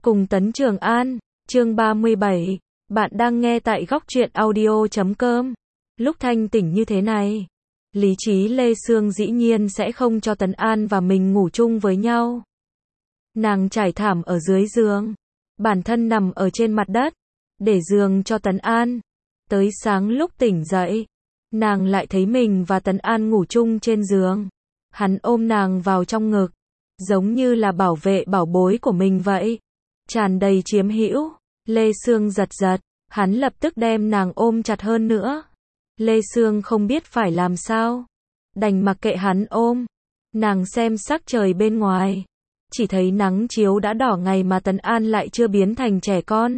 Cùng Tấn Trường An, chương 37, bạn đang nghe tại góc truyện audio.com. Lúc thanh tỉnh như thế này, lý trí Lê Sương dĩ nhiên sẽ không cho Tấn An và mình ngủ chung với nhau. Nàng trải thảm ở dưới giường, bản thân nằm ở trên mặt đất, để giường cho Tấn An. Tới sáng lúc tỉnh dậy, nàng lại thấy mình và Tấn An ngủ chung trên giường. Hắn ôm nàng vào trong ngực, giống như là bảo vệ bảo bối của mình vậy. Tràn đầy chiếm hữu. Lê Sương giật giật, hắn lập tức đem nàng ôm chặt hơn nữa. Lê Sương không biết phải làm sao, đành mặc kệ hắn ôm. Nàng xem sắc trời bên ngoài, chỉ thấy nắng chiếu đã đỏ ngày mà Tấn An lại chưa biến thành trẻ con.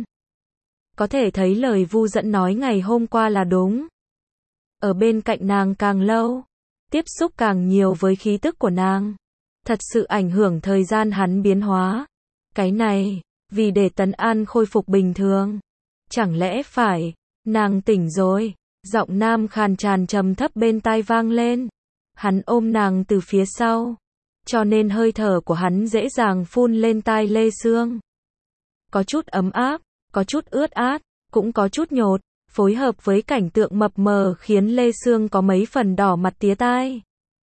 Có thể thấy lời Vu Dẫn nói ngày hôm qua là đúng. Ở bên cạnh nàng càng lâu, tiếp xúc càng nhiều với khí tức của nàng, thật sự ảnh hưởng thời gian hắn biến hóa. Cái này, vì để Tấn An khôi phục bình thường. Chẳng lẽ phải, nàng tỉnh rồi, giọng nam khàn tràn trầm thấp bên tai vang lên. Hắn ôm nàng từ phía sau, cho nên hơi thở của hắn dễ dàng phun lên tai Lê Sương. Có chút ấm áp, có chút ướt át, cũng có chút nhột, phối hợp với cảnh tượng mập mờ khiến Lê Sương có mấy phần đỏ mặt tía tai.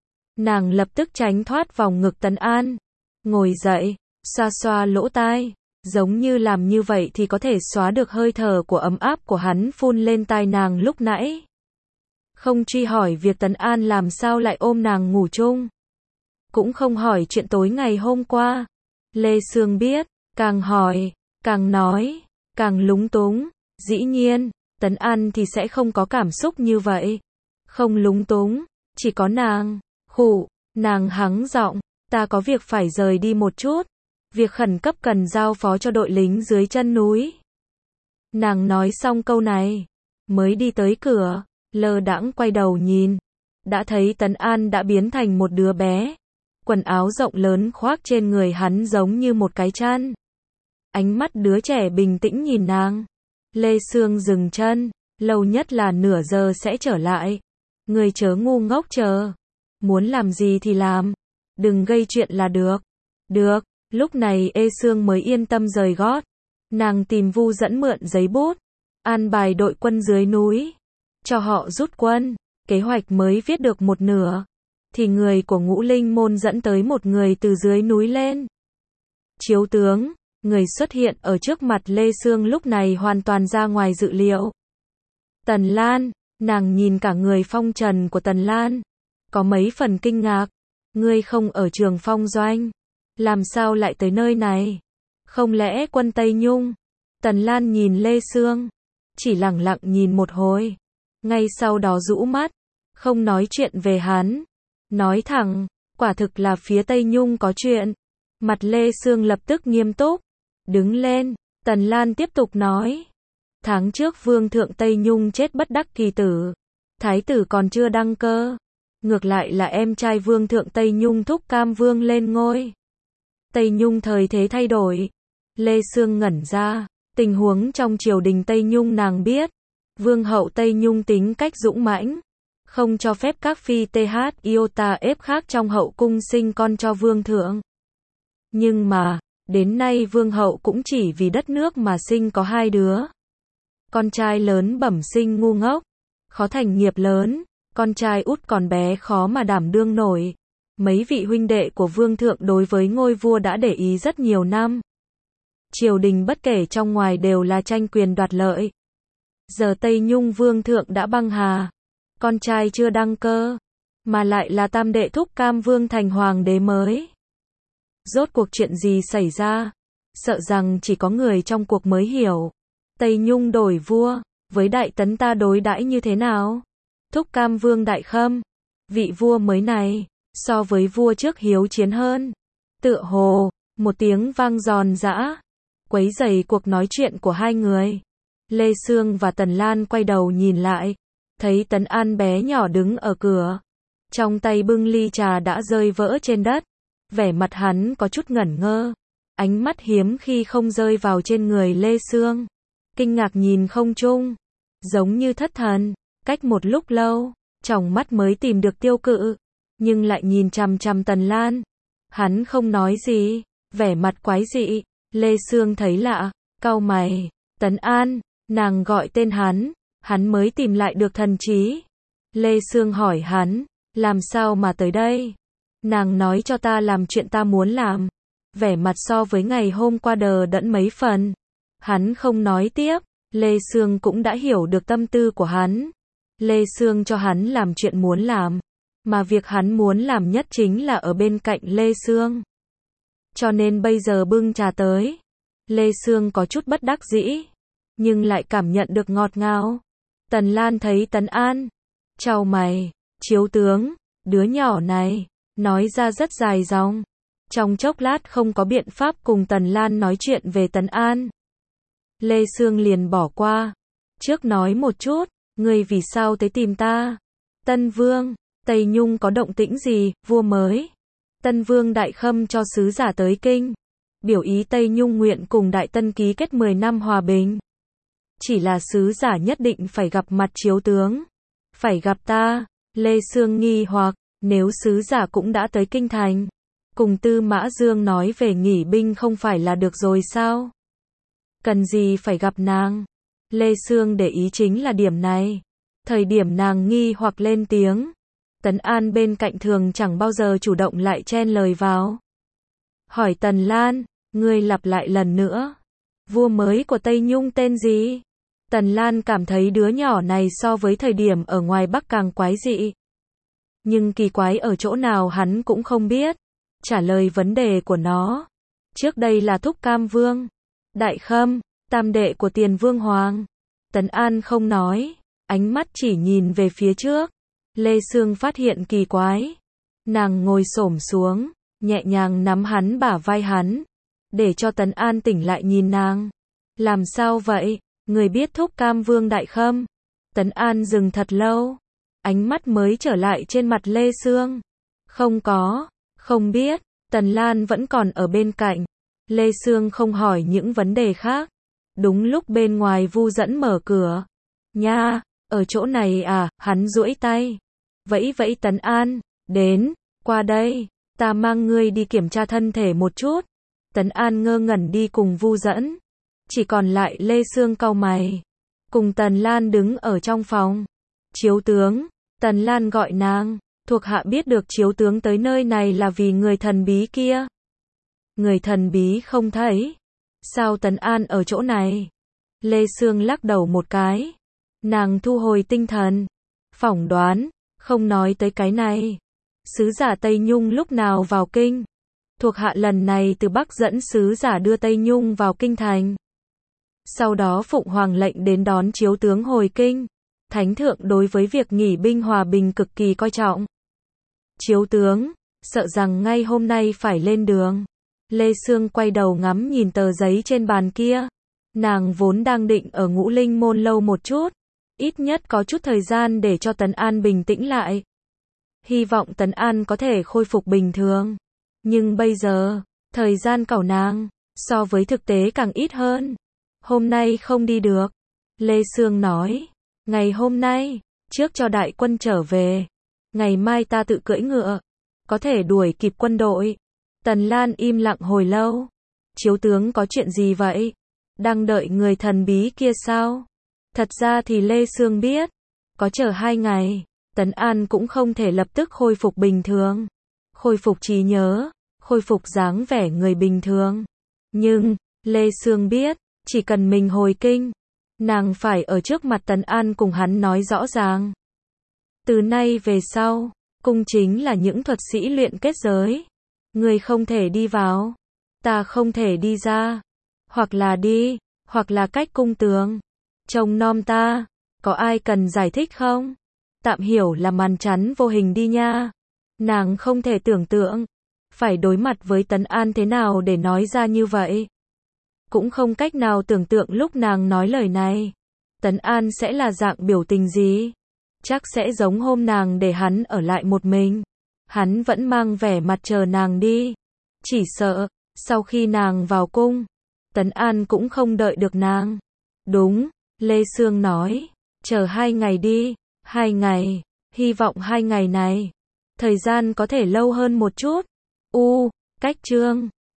Nàng lập tức tránh thoát vòng ngực Tấn An, ngồi dậy, xoa xoa lỗ tai, giống như làm như vậy thì có thể xóa được hơi thở của ấm áp của hắn phun lên tai nàng lúc nãy. Không truy hỏi việc Tấn An làm sao lại ôm nàng ngủ chung, cũng không hỏi chuyện tối ngày hôm qua. Lê Sương biết, càng hỏi, càng nói, càng lúng túng. Dĩ nhiên, Tấn An thì sẽ không có cảm xúc như vậy. Không lúng túng, chỉ có nàng. Khụ, nàng hắng giọng, ta có việc phải rời đi một chút. Việc khẩn cấp cần giao phó cho đội lính dưới chân núi. Nàng nói xong câu này, mới đi tới cửa, lơ đãng quay đầu nhìn. Đã thấy Tấn An đã biến thành một đứa bé. Quần áo rộng lớn khoác trên người hắn giống như một cái chăn. Ánh mắt đứa trẻ bình tĩnh nhìn nàng. Lê Sương dừng chân, lâu nhất là nửa giờ sẽ trở lại. Người chớ ngu ngốc chờ. Muốn làm gì thì làm, đừng gây chuyện là được. Được, lúc này Lê Sương mới yên tâm rời gót. Nàng tìm Vu Dẫn mượn giấy bút, an bài đội quân dưới núi, cho họ rút quân. Kế hoạch mới viết được một nửa, thì người của Ngũ Linh môn dẫn tới một người từ dưới núi lên. Chiếu tướng, người xuất hiện ở trước mặt Lê Sương lúc này hoàn toàn ra ngoài dự liệu. Tần Lan, nàng nhìn cả người phong trần của Tần Lan, có mấy phần kinh ngạc. Ngươi không ở Trường Phong doanh, làm sao lại tới nơi này? Không lẽ quân Tây Nhung? Tần Lan nhìn Lê Sương, chỉ lẳng lặng nhìn một hồi, ngay sau đó rũ mắt, không nói chuyện về hắn. Nói thẳng, quả thực là phía Tây Nhung có chuyện. Mặt Lê Sương lập tức nghiêm túc, đứng lên. Tần Lan tiếp tục nói, tháng trước Vương thượng Tây Nhung chết bất đắc kỳ tử, thái tử còn chưa đăng cơ, ngược lại là em trai Vương thượng Tây Nhung Thúc Cam Vương lên ngôi. Tây Nhung thời thế thay đổi. Lê Sương ngẩn ra, tình huống trong triều đình Tây Nhung nàng biết. Vương hậu Tây Nhung tính cách dũng mãnh, không cho phép các phi th iota ép khác trong hậu cung sinh con cho vương thượng. Nhưng mà, đến nay vương hậu cũng chỉ vì đất nước mà sinh có 2 đứa. Con trai lớn bẩm sinh ngu ngốc, khó thành nghiệp lớn. Con trai út còn bé khó mà đảm đương nổi. Mấy vị huynh đệ của vương thượng đối với ngôi vua đã để ý rất nhiều năm. Triều đình bất kể trong ngoài đều là tranh quyền đoạt lợi. Giờ Tây Nhung vương thượng đã băng hà, con trai chưa đăng cơ, mà lại là tam đệ Thúc Cam Vương thành hoàng đế mới. Rốt cuộc chuyện gì xảy ra? Sợ rằng chỉ có người trong cuộc mới hiểu. Tây Nhung đổi vua, với Đại Tấn ta đối đãi như thế nào? Thúc Cam Vương đại khâm, vị vua mới này, so với vua trước hiếu chiến hơn. Tựa hồ, một tiếng vang giòn giã, quấy rầy cuộc nói chuyện của hai người. Lê Sương và Tần Lan quay đầu nhìn lại, thấy Tấn An bé nhỏ đứng ở cửa, trong tay bưng ly trà đã rơi vỡ trên đất. Vẻ mặt hắn có chút ngẩn ngơ, ánh mắt hiếm khi không rơi vào trên người Lê Sương. Kinh ngạc nhìn không trung, giống như thất thần. Cách một lúc lâu, tròng mắt mới tìm được tiêu cự, nhưng lại nhìn chằm chằm Tần Lan. Hắn không nói gì, vẻ mặt quái dị, Lê Sương thấy lạ, cau mày, Tấn An, nàng gọi tên hắn mới tìm lại được thần trí. Lê Sương hỏi hắn, làm sao mà tới đây? Nàng nói cho ta làm chuyện ta muốn làm. Vẻ mặt so với ngày hôm qua đờ đẫn mấy phần. Hắn không nói tiếp, Lê Sương cũng đã hiểu được tâm tư của hắn. Lê Sương cho hắn làm chuyện muốn làm, mà việc hắn muốn làm nhất chính là ở bên cạnh Lê Sương. Cho nên bây giờ bưng trà tới. Lê Sương có chút bất đắc dĩ, nhưng lại cảm nhận được ngọt ngào. Tần Lan thấy Tấn An, chau mày, Chiếu tướng, đứa nhỏ này, nói ra rất dài dòng. Trong chốc lát không có biện pháp cùng Tần Lan nói chuyện về Tấn An. Lê Sương liền bỏ qua. Trước nói một chút, ngươi vì sao tới tìm ta? Tân Vương, Tây Nhung có động tĩnh gì, vua mới? Tân Vương Đại Khâm cho sứ giả tới kinh, biểu ý Tây Nhung nguyện cùng Đại Tân ký kết 10 năm hòa bình. Chỉ là sứ giả nhất định phải gặp mặt chiếu tướng. Phải gặp ta. Lê Sương nghi hoặc, nếu sứ giả cũng đã tới kinh thành, cùng Tư Mã Dương nói về nghỉ binh không phải là được rồi sao? Cần gì phải gặp nàng? Lê Sương để ý chính là điểm này. Thời điểm nàng nghi hoặc lên tiếng, Tấn An bên cạnh thường chẳng bao giờ chủ động lại chen lời vào. Hỏi Tần Lan, ngươi lặp lại lần nữa. Vua mới của Tây Nhung tên gì? Tần Lan cảm thấy đứa nhỏ này so với thời điểm ở ngoài Bắc càng quái dị. Nhưng kỳ quái ở chỗ nào hắn cũng không biết. Trả lời vấn đề của nó. Trước đây là Thúc Cam Vương, Đại Khâm, tam đệ của Tiền Vương Hoàng. Tấn An không nói, ánh mắt chỉ nhìn về phía trước. Lê Sương phát hiện kỳ quái. Nàng ngồi xổm xuống, nhẹ nhàng nắm hắn bả vai hắn, để cho Tấn An tỉnh lại nhìn nàng. Làm sao vậy? Người biết Thúc Cam Vương Đại Khâm? Tấn An dừng thật lâu, ánh mắt mới trở lại trên mặt Lê Sương. Không có, không biết. Tần Lan vẫn còn ở bên cạnh. Lê Sương không hỏi những vấn đề khác. Đúng lúc bên ngoài Vu Dẫn mở cửa. Nha, ở chỗ này à? Hắn duỗi tay, vẫy vẫy Tấn An, đến, qua đây, ta mang ngươi đi kiểm tra thân thể một chút. Tấn An ngơ ngẩn đi cùng Vu Dẫn. Chỉ còn lại Lê Sương cau mày, cùng Tần Lan đứng ở trong phòng. Chiếu tướng, Tần Lan gọi nàng. Thuộc hạ biết được chiếu tướng tới nơi này là vì người thần bí kia. Người thần bí không thấy. Sao Tấn An ở chỗ này? Lê Sương lắc đầu một cái. Nàng thu hồi tinh thần. Phỏng đoán, không nói tới cái này. Sứ giả Tây Nhung lúc nào vào kinh? Thuộc hạ lần này từ Bắc dẫn sứ giả đưa Tây Nhung vào kinh thành. Sau đó Phụng Hoàng lệnh đến đón chiếu tướng hồi kinh. Thánh thượng đối với việc nghỉ binh hòa bình cực kỳ coi trọng. Chiếu tướng, sợ rằng ngay hôm nay phải lên đường. Lê Sương quay đầu ngắm nhìn tờ giấy trên bàn kia. Nàng vốn đang định ở Ngũ Linh Môn lâu một chút. Ít nhất có chút thời gian để cho Tấn An bình tĩnh lại. Hy vọng Tấn An có thể khôi phục bình thường. Nhưng bây giờ, thời gian cẩu nàng, so với thực tế càng ít hơn. Hôm nay không đi được. Lê Sương nói, ngày hôm nay, trước cho đại quân trở về. Ngày mai ta tự cưỡi ngựa, có thể đuổi kịp quân đội. Tần Lan im lặng hồi lâu. Chiếu tướng có chuyện gì vậy? Đang đợi người thần bí kia sao? Thật ra thì Lê Sương biết, có chờ 2 ngày, Tấn An cũng không thể lập tức khôi phục bình thường. Khôi phục trí nhớ, khôi phục dáng vẻ người bình thường. Nhưng, Lê Sương biết, chỉ cần mình hồi kinh, nàng phải ở trước mặt Tấn An cùng hắn nói rõ ràng. Từ nay về sau, cung chính là những thuật sĩ luyện kết giới. Người không thể đi vào, ta không thể đi ra. Hoặc là đi, hoặc là cách cung tường. Trông nom ta, có ai cần giải thích không? Tạm hiểu là màn chắn vô hình đi nha. Nàng không thể tưởng tượng, phải đối mặt với Tấn An thế nào để nói ra như vậy. Cũng không cách nào tưởng tượng lúc nàng nói lời này, Tấn An sẽ là dạng biểu tình gì. Chắc sẽ giống hôm nàng để hắn ở lại một mình. Hắn vẫn mang vẻ mặt chờ nàng đi. Chỉ sợ, sau khi nàng vào cung, Tấn An cũng không đợi được nàng. Đúng, Lê Sương nói, chờ 2 ngày đi. 2 ngày, hy vọng 2 ngày này, thời gian có thể lâu hơn một chút. Cách chương